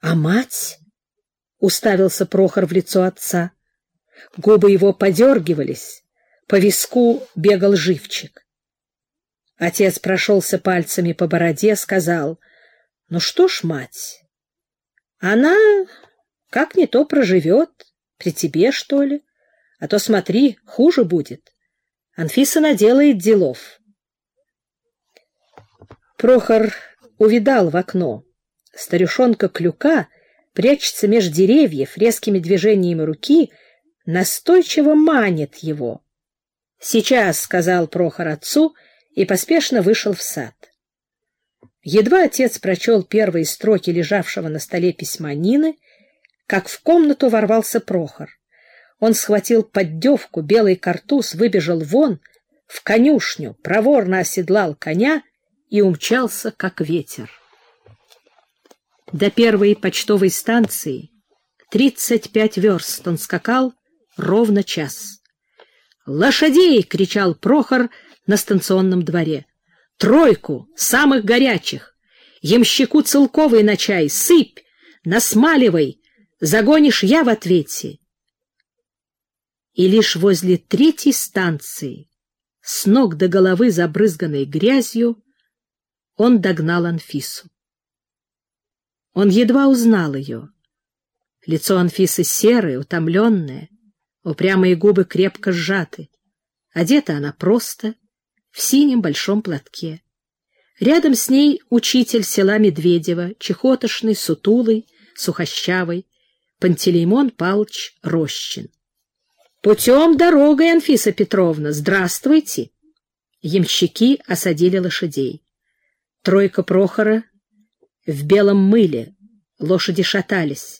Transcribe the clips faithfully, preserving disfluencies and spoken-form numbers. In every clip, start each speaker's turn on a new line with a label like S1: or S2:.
S1: А мать? — уставился Прохор в лицо отца. Губы его подергивались, по виску бегал живчик. Отец прошелся пальцами по бороде, сказал: — Ну что ж, мать, она как не то проживет, при тебе, что ли, а то, смотри, хуже будет. Анфиса наделает делов. Прохор увидал в окно. Старушонка Клюка прячется меж деревьев, резкими движениями руки настойчиво манит его. — Сейчас, — сказал Прохор отцу и поспешно вышел в сад. Едва отец прочел первые строки лежавшего на столе письма Нины, как в комнату ворвался Прохор. Он схватил поддевку, белый картуз, выбежал вон, в конюшню, проворно оседлал коня и умчался, как ветер. До первой почтовой станции тридцать пять верст он скакал ровно час. «Лошадей!» — кричал Прохор на станционном дворе. «Тройку, самых горячих! Ямщику Целковой на чай, сыпь, насмаливай, загонишь я в ответе!» И лишь возле третьей станции, с ног до головы забрызганной грязью, он догнал Анфису. Он едва узнал ее. Лицо Анфисы серое, утомленное, упрямые губы крепко сжаты. Одета она просто, в синем большом платке. Рядом с ней учитель села Медведева, чехотошный, сутулый, сухощавый, Пантелеймон Павлович Рощин. — Путем дорогой, Анфиса Петровна, здравствуйте! Ямщики осадили лошадей. Тройка Прохора в белом мыле, лошади шатались.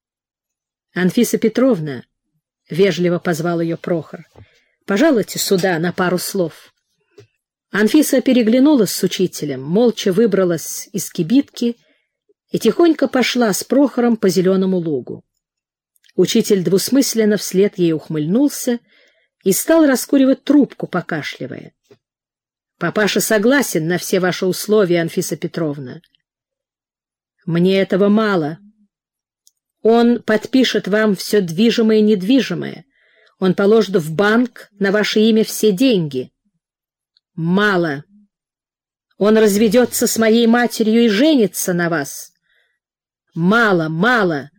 S1: — Анфиса Петровна, — вежливо позвал ее Прохор, — пожалуйте сюда на пару слов. Анфиса переглянулась с учителем, молча выбралась из кибитки и тихонько пошла с Прохором по зеленому лугу. Учитель двусмысленно вслед ей ухмыльнулся и стал раскуривать трубку, покашливая. — Папаша согласен на все ваши условия, Анфиса Петровна. Мне этого мало. Он подпишет вам все движимое и недвижимое. Он положит в банк на ваше имя все деньги. Мало. Он разведется с моей матерью и женится на вас. Мало, мало.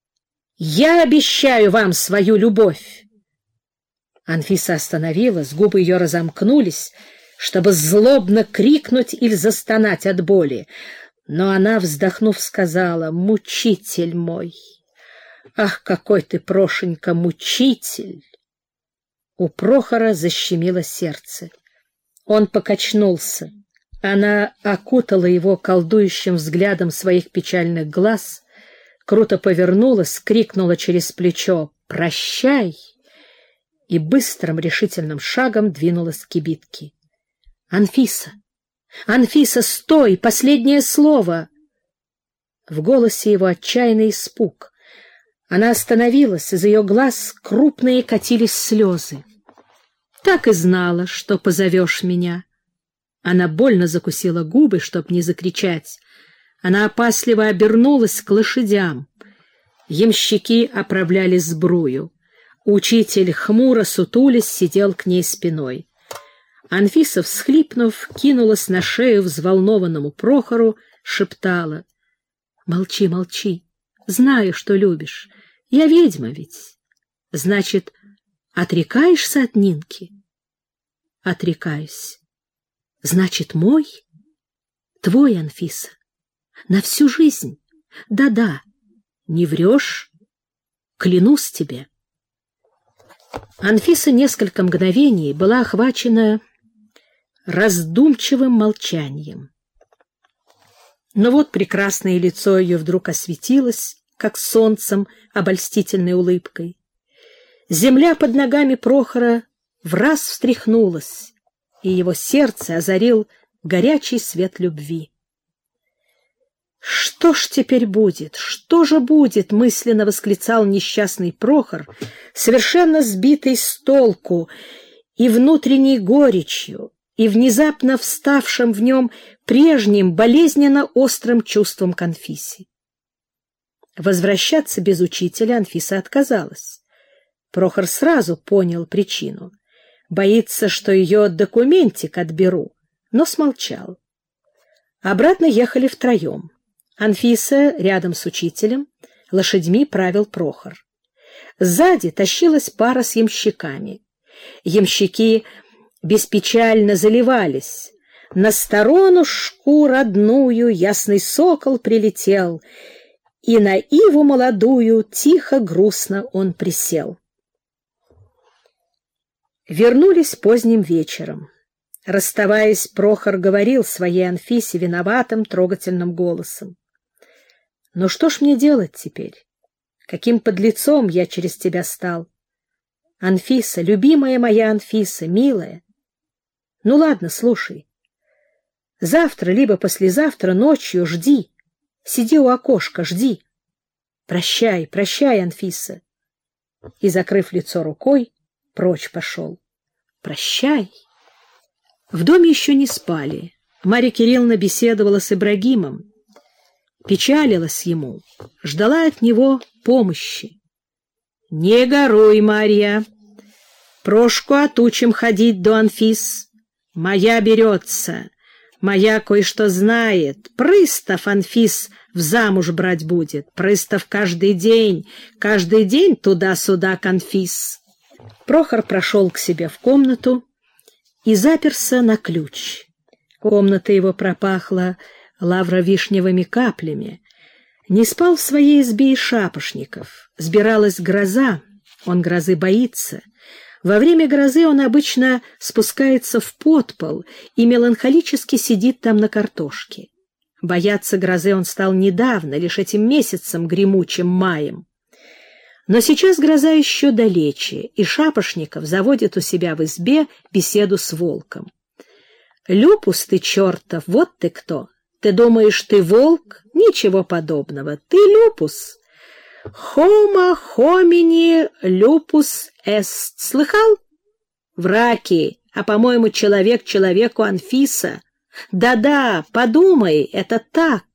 S1: Я обещаю вам свою любовь. Анфиса остановилась, губы ее разомкнулись, чтобы злобно крикнуть или застонать от боли. Но она, вздохнув, сказала: «Мучитель мой! Ах, какой ты, Прошенька, мучитель!» У Прохора защемило сердце. Он покачнулся. Она окутала его колдующим взглядом своих печальных глаз, круто повернулась, крикнула через плечо: «Прощай!» и быстрым решительным шагом двинулась к кибитке. «Анфиса! Анфиса, стой! Последнее слово!» В голосе его отчаянный испуг. Она остановилась, из ее глаз крупные катились слезы. «Так и знала, что позовешь меня». Она больно закусила губы, чтоб не закричать. Она опасливо обернулась к лошадям. Ямщики оправляли сбрую. Учитель, хмуро сутулясь, сидел к ней спиной. Анфиса, всхлипнув, кинулась на шею взволнованному Прохору, шептала: «Молчи, молчи, знаю, что любишь. Я ведьма ведь. Значит, отрекаешься от Нинки?» «Отрекаюсь. Значит, мой? Твой, Анфиса. На всю жизнь. Да-да. Не врешь? Клянусь тебе». Анфиса несколько мгновений была охвачена раздумчивым молчанием. Но вот прекрасное лицо ее вдруг осветилось, как солнцем, обольстительной улыбкой. Земля под ногами Прохора враз встряхнулась, и его сердце озарил горячий свет любви. «Что ж теперь будет? Что же будет?» — мысленно восклицал несчастный Прохор, совершенно сбитый с толку и внутренней горечью, и внезапно вставшим в нем прежним болезненно острым чувством к Анфисе. Возвращаться без учителя Анфиса отказалась. Прохор сразу понял причину. Боится, что ее документик отберу, но смолчал. Обратно ехали втроем. Анфиса рядом с учителем, лошадьми правил Прохор. Сзади тащилась пара с ямщиками. Ямщики беспечально заливались. На сторонушку родную ясный сокол прилетел, и на иву молодую тихо-грустно он присел. Вернулись поздним вечером. Расставаясь, Прохор говорил своей Анфисе виноватым, трогательным голосом: «Ну что ж мне делать теперь? Каким подлецом я через тебя стал? Анфиса, любимая моя Анфиса, милая. Ну ладно, слушай. Завтра, либо послезавтра ночью жди. Сиди у окошка, жди. Прощай, прощай, Анфиса». И, закрыв лицо рукой, прочь пошел. Прощай. В доме еще не спали. Марья Кирилловна беседовала с Ибрагимом, печалилась ему, ждала от него помощи. «Не горуй, Марья, Прошку отучим ходить до Анфис. Моя берется, моя кое-что знает. Пристав Анфис в замуж брать будет. Пристав каждый день, каждый день туда-сюда к Анфис». Прохор прошел к себе в комнату и заперся на ключ. Комната его пропахла лавровишневыми каплями. Не спал в своей избе и Шапошников. Сбиралась гроза, он грозы боится. Во время грозы он обычно спускается в подпол и меланхолически сидит там на картошке. Бояться грозы он стал недавно, лишь этим месяцем гремучим маем. Но сейчас гроза еще далече, и Шапошников заводит у себя в избе беседу с волком. «Люпус ты, чертов, вот ты кто! Ты думаешь, ты волк? Ничего подобного. Ты люпус. Homo homini lupus est. Слыхал? Враки, а, по-моему, человек человеку Анфиса. Да-да, подумай, это так.